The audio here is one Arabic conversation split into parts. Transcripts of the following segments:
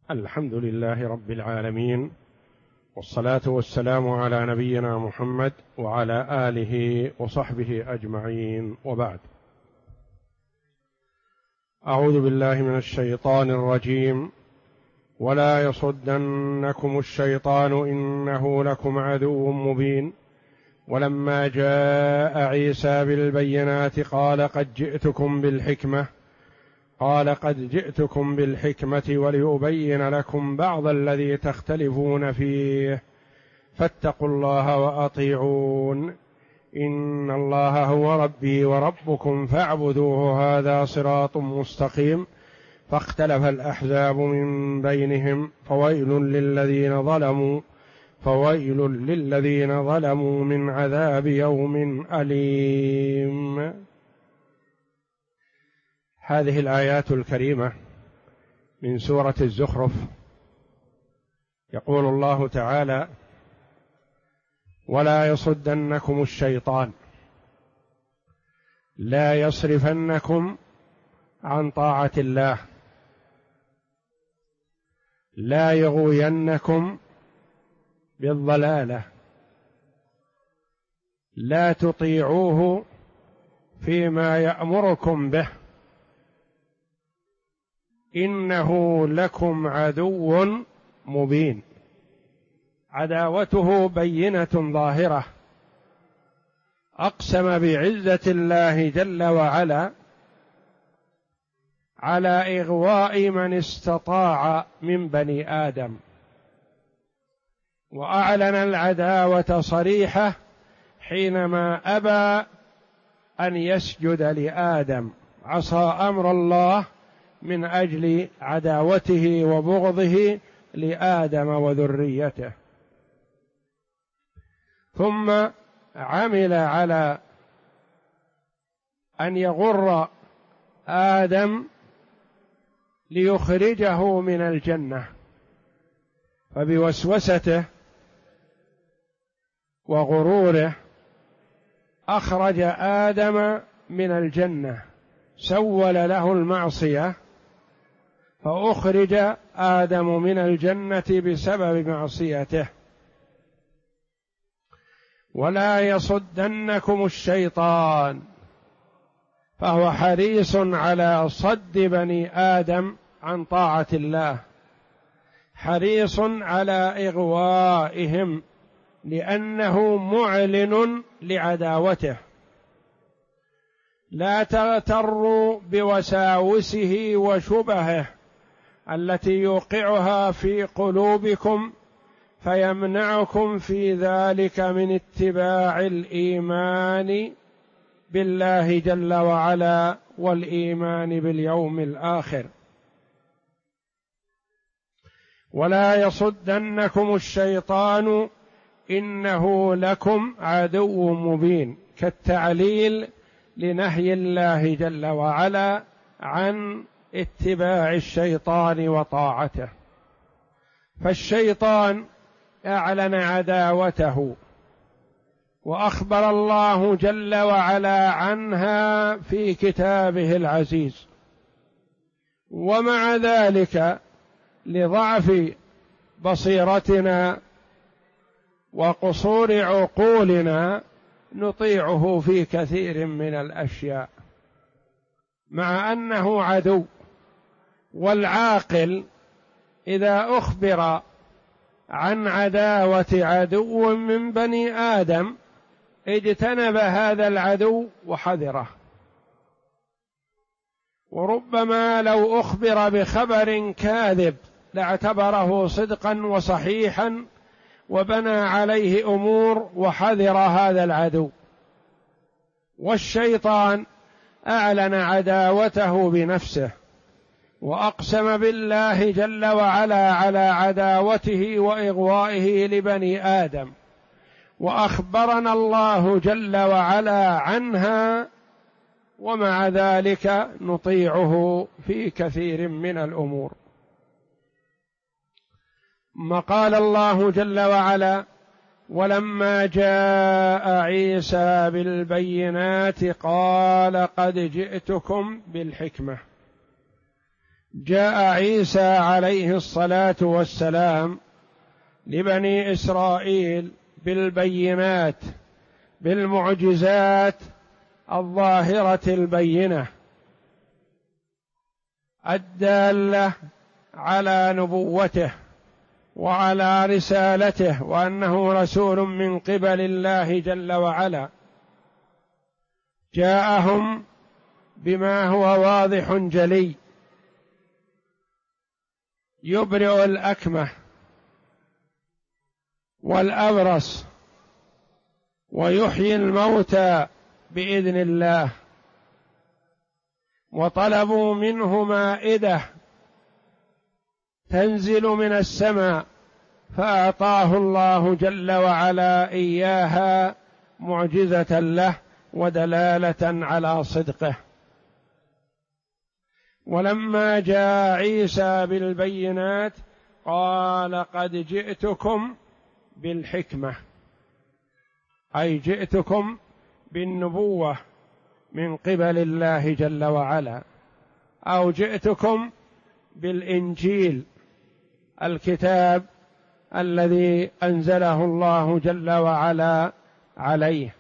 الحمد لله رب العالمين، والصلاة والسلام على نبينا محمد وعلى آله وصحبه أجمعين، وبعد. أعوذ بالله من الشيطان الرجيم. ولا يصدنكم الشيطان إنه لكم عدو مبين. ولما جاء عيسى بالبينات قال قد جئتكم بالحكمة ولأبين لكم بعض الذي تختلفون فيه فاتقوا الله وأطيعون إن الله هو ربي وربكم فاعبدوه هذا صراط مستقيم. فاختلف الأحزاب من بينهم فويل للذين ظلموا من عذاب يوم أليم. هذه الآيات الكريمة من سورة الزخرف. يقول الله تعالى: ولا يصدنكم الشيطان، لا يصرفنكم عن طاعة الله، لا يغوينكم بالضلالة، لا تطيعوه فيما يأمركم به، إنه لكم عدو مبين. عداوته بينة ظاهرة. أقسم بعزة الله جل وعلا على إغواء من استطاع من بني آدم، وأعلن العداوة صريحة حينما أبى أن يسجد لآدم، عصى أمر الله من أجل عداوته وبغضه لآدم وذريته، ثم عمل على أن يغر آدم ليخرجه من الجنة، فبوسوسته وغروره أخرج آدم من الجنة، سول له المعصية فأخرج آدم من الجنة بسبب معصيته. ولا يصدنكم الشيطان، فهو حريص على صد بني آدم عن طاعة الله، حريص على إغوائهم لأنه معلن لعداوته. لا تغتروا بوساوسه وشبهه التي يوقعها في قلوبكم فيمنعكم في ذلك من اتباع الإيمان بالله جل وعلا والإيمان باليوم الآخر. ولا يصدنكم الشيطان إنه لكم عدو مبين، كالتعليل لنهي الله جل وعلا عن اتباع الشيطان وطاعته. فالشيطان أعلن عداوته، وأخبر الله جل وعلا عنها في كتابه العزيز، ومع ذلك لضعف بصيرتنا وقصور عقولنا نطيعه في كثير من الأشياء مع أنه عدو. والعاقل إذا أخبر عن عداوة عدو من بني آدم اجتنب هذا العدو وحذره. وربما لو أخبر بخبر كاذب لاعتبره صدقا وصحيحا وبنى عليه أمور وحذر هذا العدو. والشيطان أعلن عداوته بنفسه، وأقسم بالله جل وعلا على عداوته وإغوائه لبني آدم، وأخبرنا الله جل وعلا عنها، ومع ذلك نطيعه في كثير من الأمور. ما قال الله جل وعلا: ولما جاء عيسى بالبينات قال قد جئتكم بالحكمة. جاء عيسى عليه الصلاة والسلام لبني إسرائيل بالبينات، بالمعجزات الظاهرة البينة الدالة على نبوته وعلى رسالته، وأنه رسول من قبل الله جل وعلا. جاءهم بما هو واضح جلي، يبرئ الأكمه والأبرص ويحيي الموتى بإذن الله، وطلبوا منه مائدة تنزل من السماء فأعطاه الله جل وعلا إياها معجزة له ودلالة على صدقه. ولما جاء عيسى بالبينات قال قد جئتكم بالحكمة، أي جئتكم بالنبوة من قبل الله جل وعلا، أو جئتكم بالإنجيل الكتاب الذي أنزله الله جل وعلا عليه،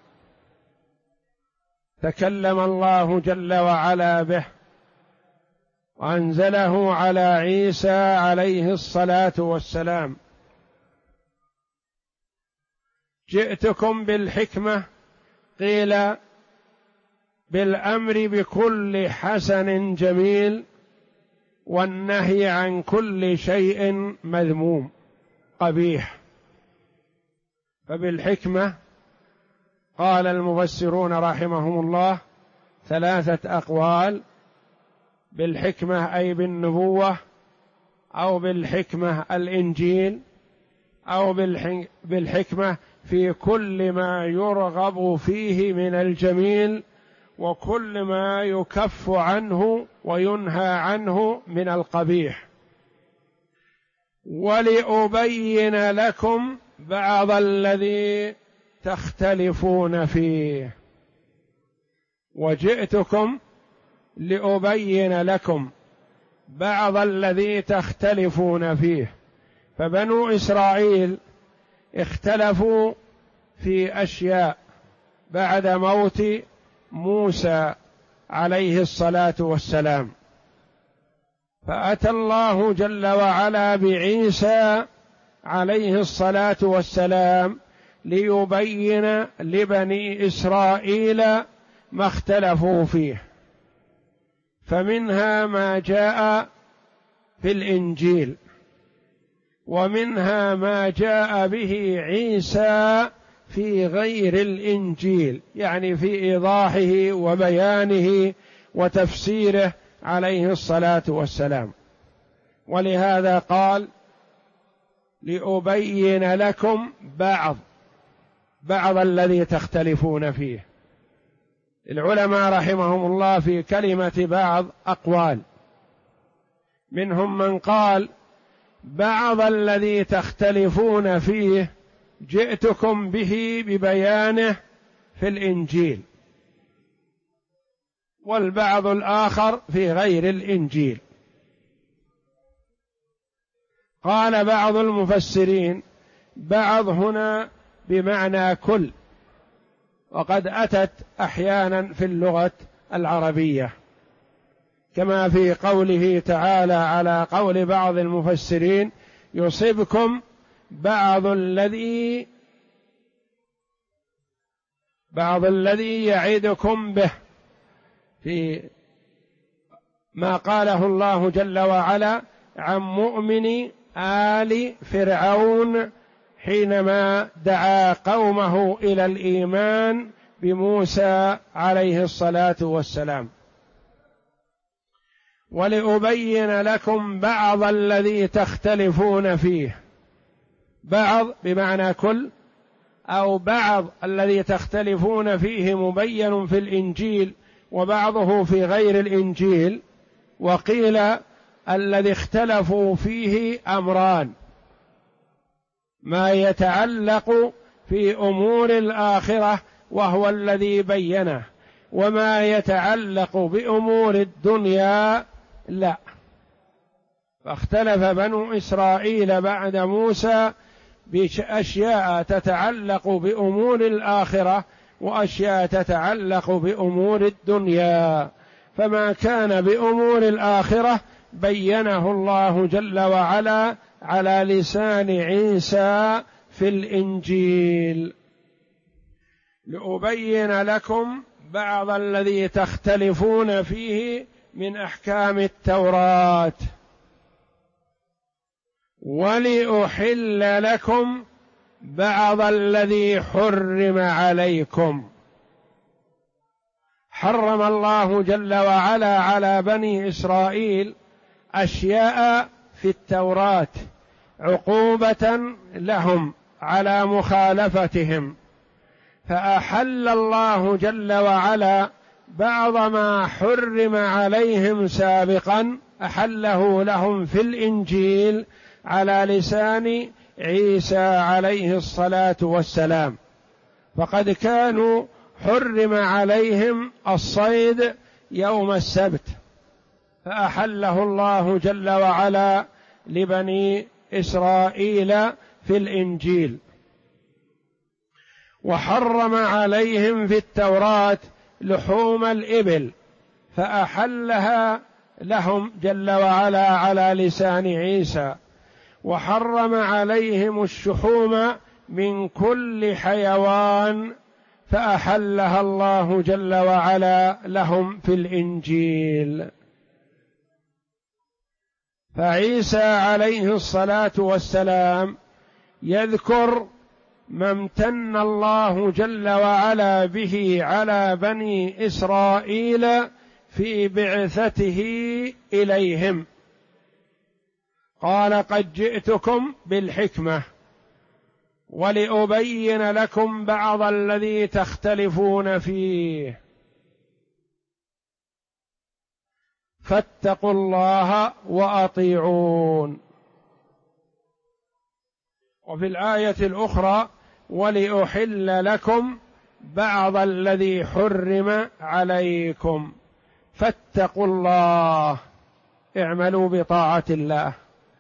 تكلم الله جل وعلا به وأنزله على عيسى عليه الصلاة والسلام. جئتكم بالحكمة، قيل بالأمر بكل حسن جميل والنهي عن كل شيء مذموم قبيح. فبالحكمة قال المفسرون رحمهم الله 3 أقوال: بالحكمة أي بالنبوة، أو بالحكمة الإنجيل، أو بالحكمة في كل ما يرغب فيه من الجميل وكل ما يكف عنه وينهى عنه من القبيح، ولأبين لكم بعض الذي تختلفون فيه. وجئتكم لأبين لكم بعض الذي تختلفون فيه. فبنو إسرائيل اختلفوا في أشياء بعد موت موسى عليه الصلاة والسلام، فأتى الله جل وعلا بعيسى عليه الصلاة والسلام ليبين لبني إسرائيل ما اختلفوا فيه. فمنها ما جاء في الإنجيل، ومنها ما جاء به عيسى في غير الإنجيل، يعني في إيضاحه وبيانه وتفسيره عليه الصلاة والسلام. ولهذا قال لأبين لكم بعض الذي تختلفون فيه. العلماء رحمهم الله في كلمة بعض أقوال، منهم من قال بعض الذي تختلفون فيه جئتكم به ببيانه في الإنجيل، والبعض الآخر في غير الإنجيل. قال بعض المفسرين بعض هنا بمعنى كل، وقد أتت أحيانا في اللغة العربية، كما في قوله تعالى على قول بعض المفسرين يصبكم بعض الذي يعدكم به، في ما قاله الله جل وعلا عن مؤمن آل فرعون حينما دعا قومه إلى الإيمان بموسى عليه الصلاة والسلام. ولأبين لكم بعض الذي تختلفون فيه، بعض بمعنى كل، أو بعض الذي تختلفون فيه مبين في الإنجيل وبعضه في غير الإنجيل. وقيل الذي اختلفوا فيه أمران: ما يتعلق في أمور الآخرة وهو الذي بينه، وما يتعلق بأمور الدنيا لا. فاختلف بنو إسرائيل بعد موسى بأشياء تتعلق بأمور الآخرة وأشياء تتعلق بأمور الدنيا، فما كان بأمور الآخرة بينه الله جل وعلا على لسان عيسى في الإنجيل. لأبين لكم بعض الذي تختلفون فيه من أحكام التوراة، ولأحل لكم بعض الذي حرم عليكم. حرم الله جل وعلا على بني إسرائيل أشياء في التوراة عقوبة لهم على مخالفتهم، فأحل الله جل وعلا بعض ما حرم عليهم سابقا أحله لهم في الإنجيل على لسان عيسى عليه الصلاة والسلام. فقد كانوا حرم عليهم الصيد يوم السبت، فأحله الله جل وعلا لبني إسرائيل في الإنجيل. وحرم عليهم في التوراة لحوم الإبل، فأحلها لهم جل وعلا على لسان عيسى. وحرم عليهم الشحوم من كل حيوان، فأحلها الله جل وعلا لهم في الإنجيل. فعيسى عليه الصلاة والسلام يذكر ما امتن الله جل وعلا به على بني إسرائيل في بعثته إليهم. قال: قد جئتكم بالحكمة ولأبين لكم بعض الذي تختلفون فيه فاتقوا الله وأطيعون. وفي الآية الأخرى: ولأحل لكم بعض الذي حرم عليكم فاتقوا الله، اعملوا بطاعة الله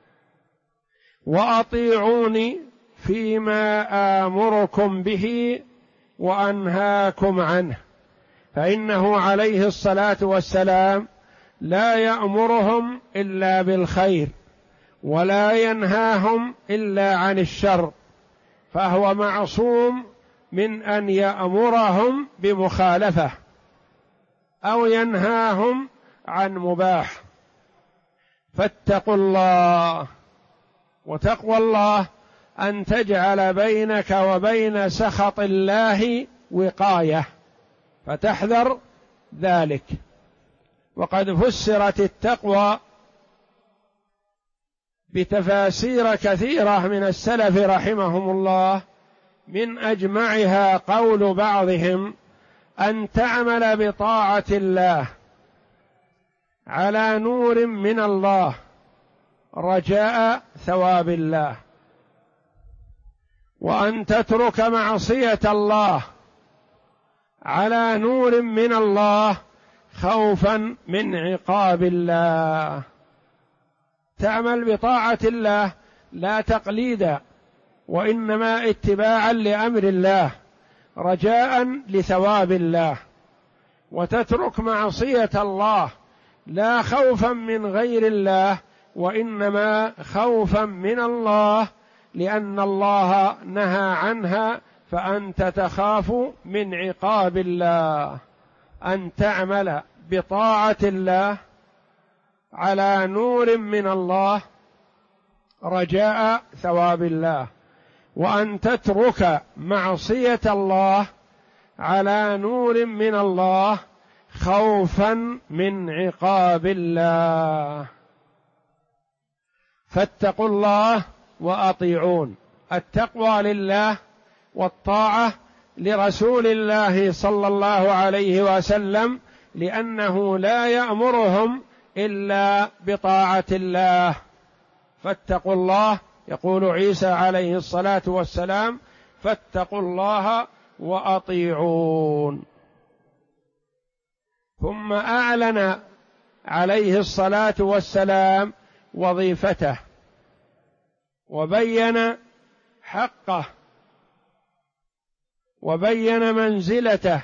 وأطيعوني فيما آمركم به وأنهاكم عنه، فإنه عليه الصلاة والسلام لا يأمرهم إلا بالخير ولا ينهاهم إلا عن الشر، فهو معصوم من أن يأمرهم بمخالفة أو ينهاهم عن مباح. فاتقوا الله. وتقوى الله أن تجعل بينك وبين سخط الله وقاية، فتحذر ذلك. وقد فسرت التقوى بتفاسير كثيرة من السلف رحمهم الله، من أجمعها قول بعضهم: أن تعمل بطاعة الله على نور من الله رجاء ثواب الله، وأن تترك معصية الله على نور من الله خوفا من عقاب الله. تعمل بطاعة الله لا تقليدا، وإنما اتباعا لأمر الله رجاء لثواب الله، وتترك معصية الله لا خوفا من غير الله، وإنما خوفا من الله، لأن الله نهى عنها، فأنت تخاف من عقاب الله. أن تعمل بطاعة الله على نور من الله رجاء ثواب الله، وأن تترك معصية الله على نور من الله خوفا من عقاب الله. فاتقوا الله وأطيعون. التقوى لله والطاعة لرسول الله صلى الله عليه وسلم، لأنه لا يأمرهم إلا بطاعة الله. فاتقوا الله، يقول عيسى عليه الصلاة والسلام: فاتقوا الله وأطيعون. ثم أعلن عليه الصلاة والسلام وظيفته وبين حقه وبين منزلته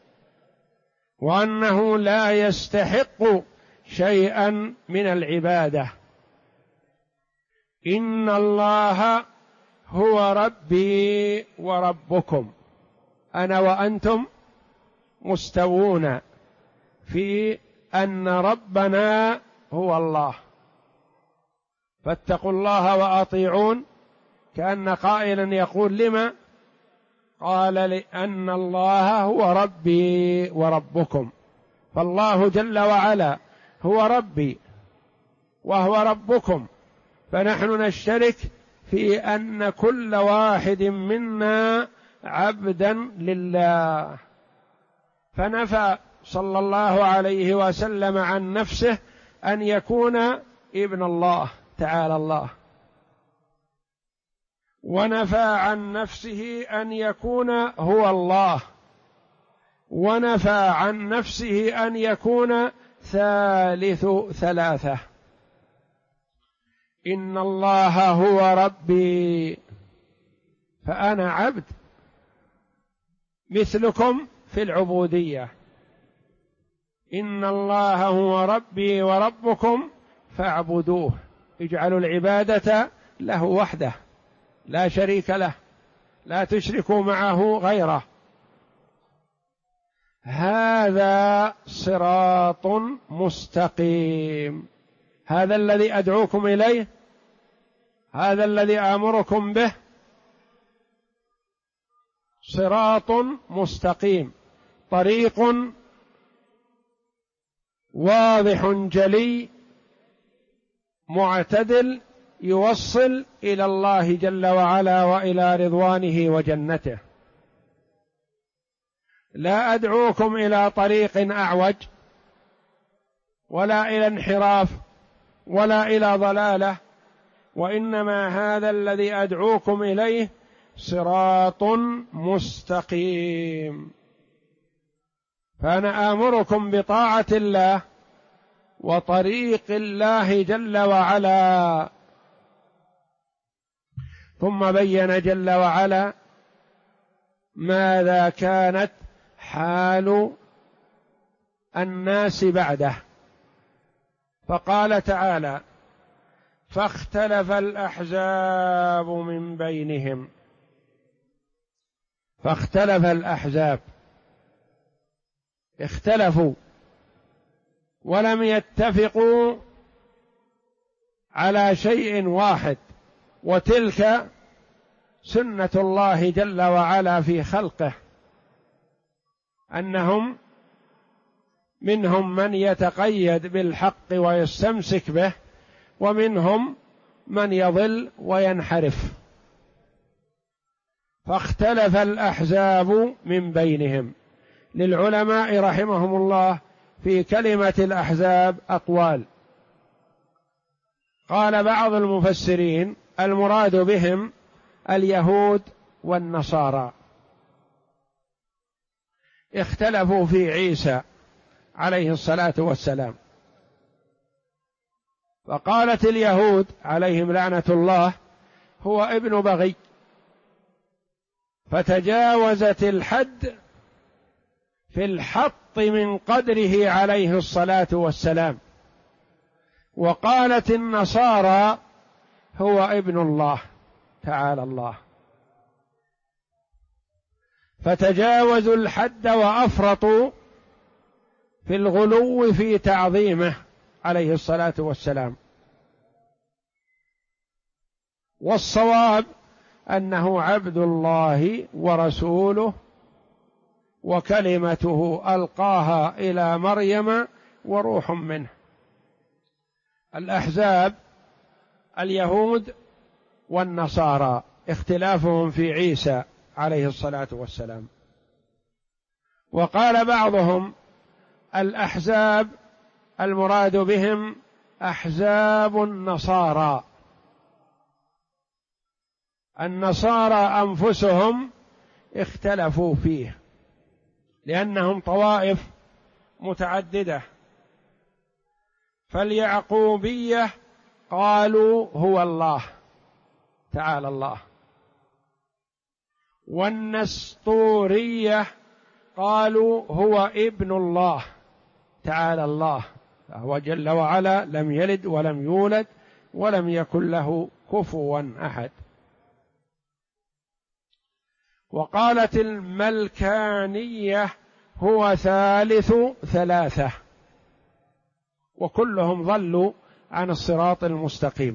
وأنه لا يستحق شيئا من العبادة. إن الله هو ربي وربكم، أنا وأنتم مستوون في أن ربنا هو الله، فاتقوا الله وأطيعون، كأن قائلا يقول لما؟ قال لأن الله هو ربي وربكم، فالله جل وعلا هو ربي وهو ربكم، فنحن نشترك في أن كل واحد منا عبدا لله. فنفى صلى الله عليه وسلم عن نفسه أن يكون ابن الله تعالى الله، ونفى عن نفسه أن يكون هو الله، ونفى عن نفسه أن يكون ثالث ثلاثة. إن الله هو ربي، فأنا عبد مثلكم في العبودية. إن الله هو ربي وربكم فاعبدوه، اجعلوا العبادة له وحده لا شريك له، لا تشركوا معه غيره. هذا صراط مستقيم، هذا الذي أدعوكم إليه، هذا الذي آمركم به، صراط مستقيم، طريق واضح جلي معتدل يوصل إلى الله جل وعلا وإلى رضوانه وجنته. لا أدعوكم إلى طريق أعوج ولا إلى انحراف ولا إلى ضلالة، وإنما هذا الذي أدعوكم إليه صراط مستقيم. فأنا آمركم بطاعة الله وطريق الله جل وعلا. ثم بين جل وعلا ماذا كانت حال الناس بعده، فقال تعالى: فاختلف الأحزاب من بينهم. فاختلف الأحزاب، اختلفوا ولم يتفقوا على شيء واحد، وتلك سنة الله جل وعلا في خلقه، أنهم منهم من يتقيد بالحق ويستمسك به، ومنهم من يضل وينحرف. فاختلف الأحزاب من بينهم. للعلماء رحمهم الله في كلمة الأحزاب أقوال. قال بعض المفسرين المراد بهم اليهود والنصارى، اختلفوا في عيسى عليه الصلاة والسلام، فقالت اليهود عليهم لعنة الله هو ابن بغي، فتجاوزت الحد في الحط من قدره عليه الصلاة والسلام. وقالت النصارى هو ابن الله تعالى الله، فتجاوزوا الحد وأفرطوا في الغلو في تعظيمه عليه الصلاة والسلام. والصواب أنه عبد الله ورسوله، وكلمته ألقاها إلى مريم وروح منه. الأحزاب اليهود والنصارى اختلافهم في عيسى عليه الصلاة والسلام. وقال بعضهم الأحزاب المراد بهم أحزاب النصارى، النصارى أنفسهم اختلفوا فيه لأنهم طوائف متعددة. فاليعقوبية قالوا هو الله تعالى الله، والنسطورية قالوا هو ابن الله تعالى الله، فهو جل وعلا لم يلد ولم يولد ولم يكن له كفوا أحد. وقالت الملكانية هو ثالث ثلاثة، وكلهم ضلوا عن الصراط المستقيم.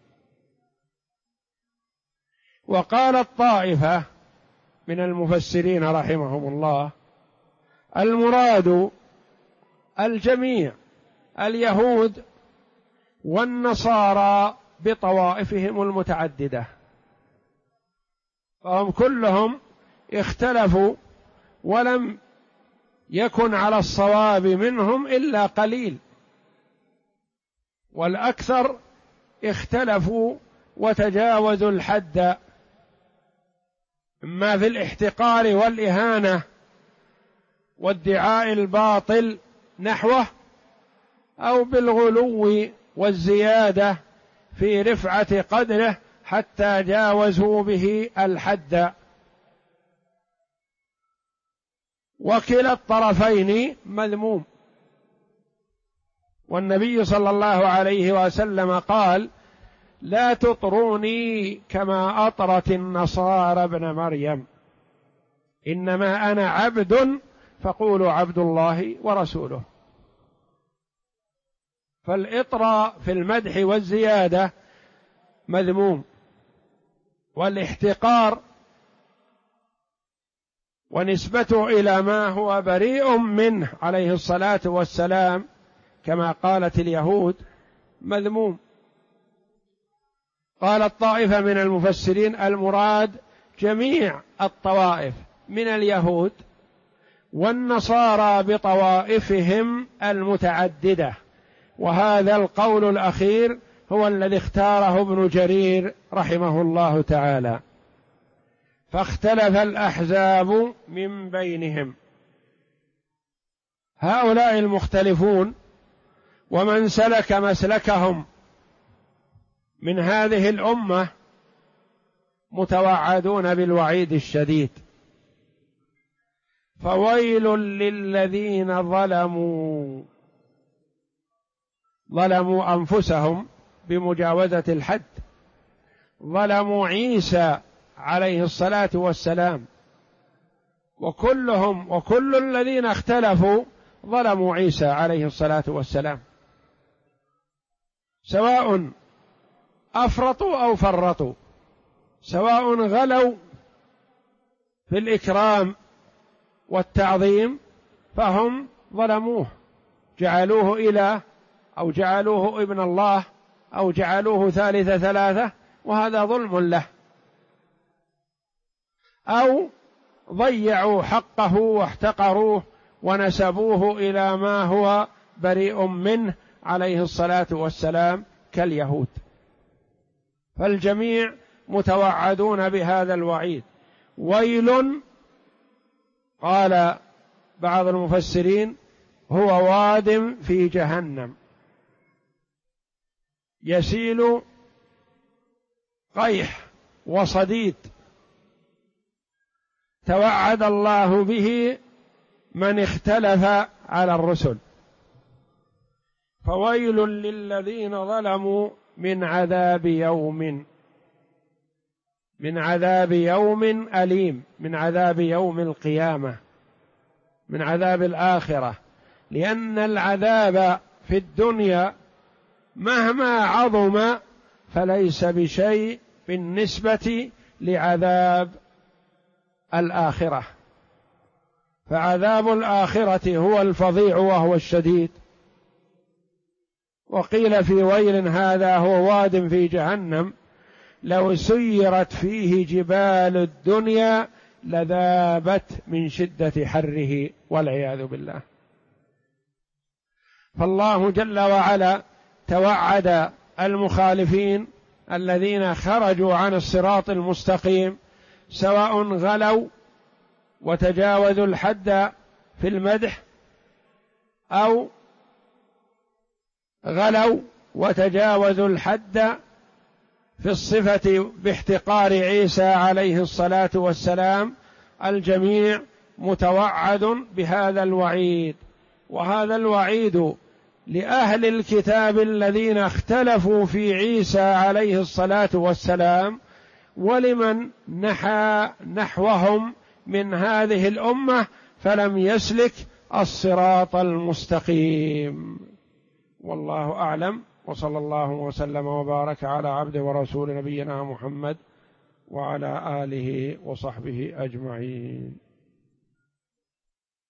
وقالت طائفة من المفسرين رحمهم الله المراد الجميع، اليهود والنصارى بطوائفهم المتعددة، فهم كلهم اختلفوا، ولم يكن على الصواب منهم إلا قليل، والأكثر اختلفوا وتجاوزوا الحد، إما في الاحتقار والإهانة وادعاء الباطل نحوه، أو بالغلو والزيادة في رفعة قدره حتى جاوزوا به الحد. وكلا الطرفين مذموم، والنبي صلى الله عليه وسلم قال: لا تطروني كما أطرت النصارى ابن مريم، إنما أنا عبد فقولوا عبد الله ورسوله. فالإطراء في المدح والزيادة مذموم، والاحتقار ونسبته إلى ما هو بريء منه عليه الصلاة والسلام كما قالت اليهود مذموم. قالت طائفة من المفسرين المراد جميع الطوائف من اليهود والنصارى بطوائفهم المتعددة، وهذا القول الأخير هو الذي اختاره ابن جرير رحمه الله تعالى. فاختلف الأحزاب من بينهم. هؤلاء المختلفون ومن سلك مسلكهم من هذه الأمة متوعدون بالوعيد الشديد. فويل للذين ظلموا أنفسهم بمجاوزة الحد، ظلموا عيسى عليه الصلاة والسلام، وكل الذين اختلفوا ظلموا عيسى عليه الصلاة والسلام، سواء أفرطوا أو فرطوا، سواء غلوا في الإكرام والتعظيم فهم ظلموه، جعلوه إله أو جعلوه ابن الله أو جعلوه ثالث ثلاثة، وهذا ظلم له، أو ضيعوا حقه واحتقروه ونسبوه إلى ما هو بريء منه عليه الصلاة والسلام كاليهود. فالجميع متوعدون بهذا الوعيد. ويل، قال بعض المفسرين، هو واد في جهنم يسيل قيح وصديد، توعد الله به من اختلف على الرسل. فويل للذين ظلموا من عذاب يوم أليم، من عذاب يوم القيامة، من عذاب الآخرة، لأن العذاب في الدنيا مهما عظم فليس بشيء بالنسبة لعذاب الآخرة، فعذاب الآخرة هو الفظيع وهو الشديد. وقيل في ويل هذا هو واد في جهنم لو سيرت فيه جبال الدنيا لذابت من شدة حره والعياذ بالله. فالله جل وعلا توعد المخالفين الذين خرجوا عن الصراط المستقيم، سواء غلوا وتجاوزوا الحد في المدح، أو غلوا وتجاوزوا الحد في الصفة باحتقار عيسى عليه الصلاة والسلام، الجميع متوعد بهذا الوعيد. وهذا الوعيد لأهل الكتاب الذين اختلفوا في عيسى عليه الصلاة والسلام، ولمن نحى نحوهم من هذه الأمة فلم يسلك الصراط المستقيم. والله أعلم، وصلى الله وسلم وبارك على عبده ورسول نبينا محمد وعلى آله وصحبه أجمعين.